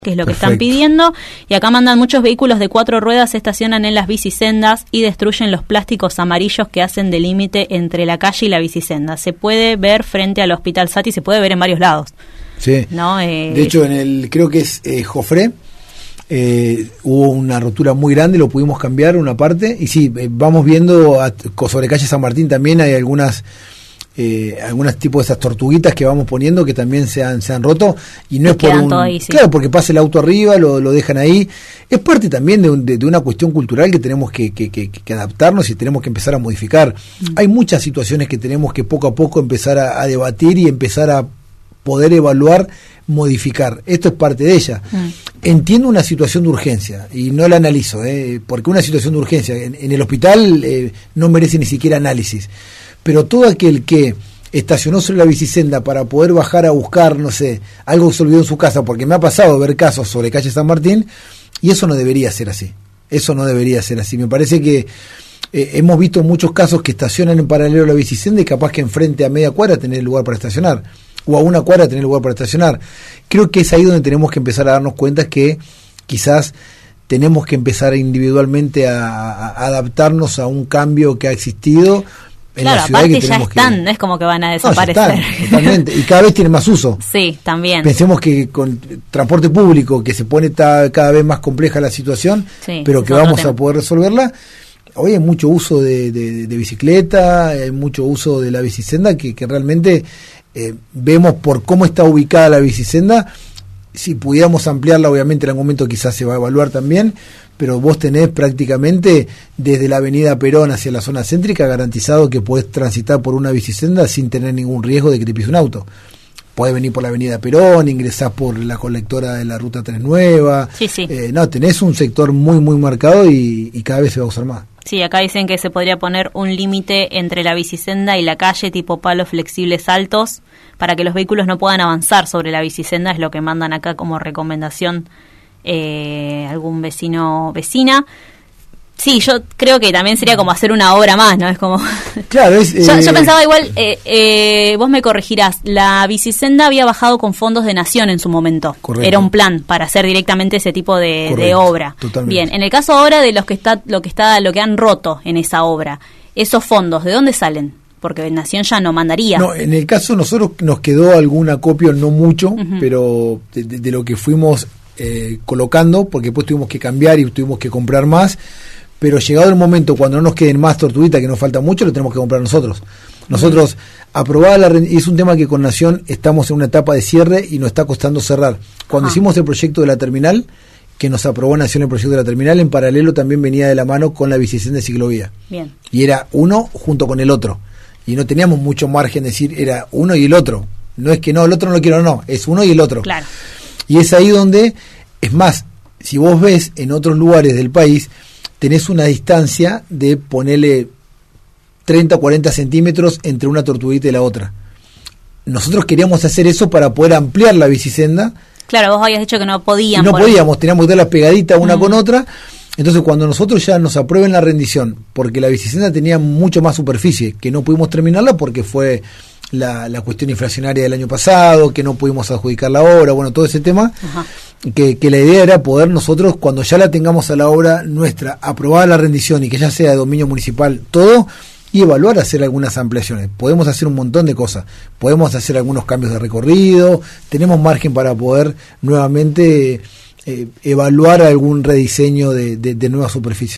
que es lo que están pidiendo, y acá mandan muchos vehículos de 4 ruedas se estacionan en las bicisendas y destruyen los plásticos amarillos que hacen de límite entre la calle y la bicisenda. Se puede ver frente al Hospital Sati, se puede ver en varios lados. Sí, ¿no? De hecho en el, creo que es Jofré, hubo una rotura muy grande, lo pudimos cambiar una parte, y sí, vamos viendo sobre calle San Martín también hay algunos tipos de esas tortuguitas que vamos poniendo que también se han roto, y no es por ahí, sí. Claro, porque pasa el auto arriba, lo dejan ahí. Es parte también de una cuestión cultural que tenemos que adaptarnos y tenemos que empezar a modificar. Hay muchas situaciones que tenemos que poco a poco empezar a debatir y empezar a poder evaluar, modificar. Esto es parte de ella. Entiendo una situación de urgencia y no la analizo, porque una situación de urgencia en el hospital no merece ni siquiera análisis. Pero todo aquel que estacionó sobre la bicisenda para poder bajar a buscar, no sé, algo que se olvidó en su casa, porque me ha pasado ver casos sobre calle San Martín, y eso no debería ser así. Eso no debería ser así. Me parece que hemos visto muchos casos que estacionan en paralelo a la bicisenda y capaz que enfrente a media cuadra tener lugar para estacionar, o a una cuadra tener lugar para estacionar. Creo que es ahí donde tenemos que empezar a darnos cuenta que quizás tenemos que empezar individualmente a adaptarnos a un cambio que ha existido. Claro, aparte ya están, no es como que van a desaparecer. No, ya están, totalmente, y cada vez tienen más uso. Sí, también. Pensemos que con transporte público, que se pone cada vez más compleja la situación, sí, pero que vamos a poder resolverla. Hoy hay mucho uso de bicicleta, hay mucho uso de la bicisenda, que realmente vemos por cómo está ubicada la bicisenda. Si pudiéramos ampliarla, obviamente en algún momento quizás se va a evaluar también, pero vos tenés prácticamente desde la avenida Perón hacia la zona céntrica garantizado que podés transitar por una bicisenda sin tener ningún riesgo de que te pise un auto. Podés venir por la avenida Perón, ingresás por la colectora de la Ruta 3 Nueva. Sí, sí. No, tenés un sector muy, muy marcado y cada vez se va a usar más. Sí, acá dicen que se podría poner un límite entre la bicisenda y la calle, tipo palos flexibles altos, para que los vehículos no puedan avanzar sobre la bicisenda, es lo que mandan acá como recomendación algún vecina. Sí, yo creo que también sería como hacer una obra más, ¿no? Es como... Claro, yo pensaba igual, vos me corregirás, la bicisenda había bajado con fondos de Nación en su momento. Correcto. Era un plan para hacer directamente ese tipo de obra. Totalmente. Bien, en el caso ahora de lo que han roto en esa obra, esos fondos, ¿de dónde salen? Porque Nación ya no mandaría. No, en el caso nosotros nos quedó algún acopio, no mucho, pero de lo que fuimos colocando, porque después tuvimos que cambiar y tuvimos que comprar más. Pero llegado el momento, cuando no nos queden más tortuguitas, que nos falta mucho, lo tenemos que comprar nosotros. Nosotros, aprobada y es un tema que con Nación estamos en una etapa de cierre y nos está costando cerrar. Cuando hicimos el proyecto de la terminal, que nos aprobó Nación el proyecto de la terminal, en paralelo también venía de la mano con la bicisenda de ciclovía. Bien. Y era uno junto con el otro. Y no teníamos mucho margen de decir, era uno y el otro. No es que no, el otro no lo quiero, no, es uno y el otro. Claro. Y es ahí donde, es más, si vos ves en otros lugares del país, tenés una distancia de ponerle 30 o 40 centímetros entre una tortuguita y la otra. Nosotros queríamos hacer eso para poder ampliar la bicisenda. Claro, vos habías dicho que no podían. No podíamos, teníamos que tenerlas pegaditas una con otra. Entonces cuando nosotros ya nos aprueben la rendición, porque la bicisenda tenía mucho más superficie, que no pudimos terminarla porque fue la cuestión inflacionaria del año pasado, que no pudimos adjudicar la obra, bueno, todo ese tema. Que la idea era poder nosotros, cuando ya la tengamos a la obra nuestra, aprobada la rendición y que ya sea de dominio municipal todo, y evaluar hacer algunas ampliaciones. Podemos hacer un montón de cosas, podemos hacer algunos cambios de recorrido, tenemos margen para poder nuevamente evaluar algún rediseño de nueva superficie.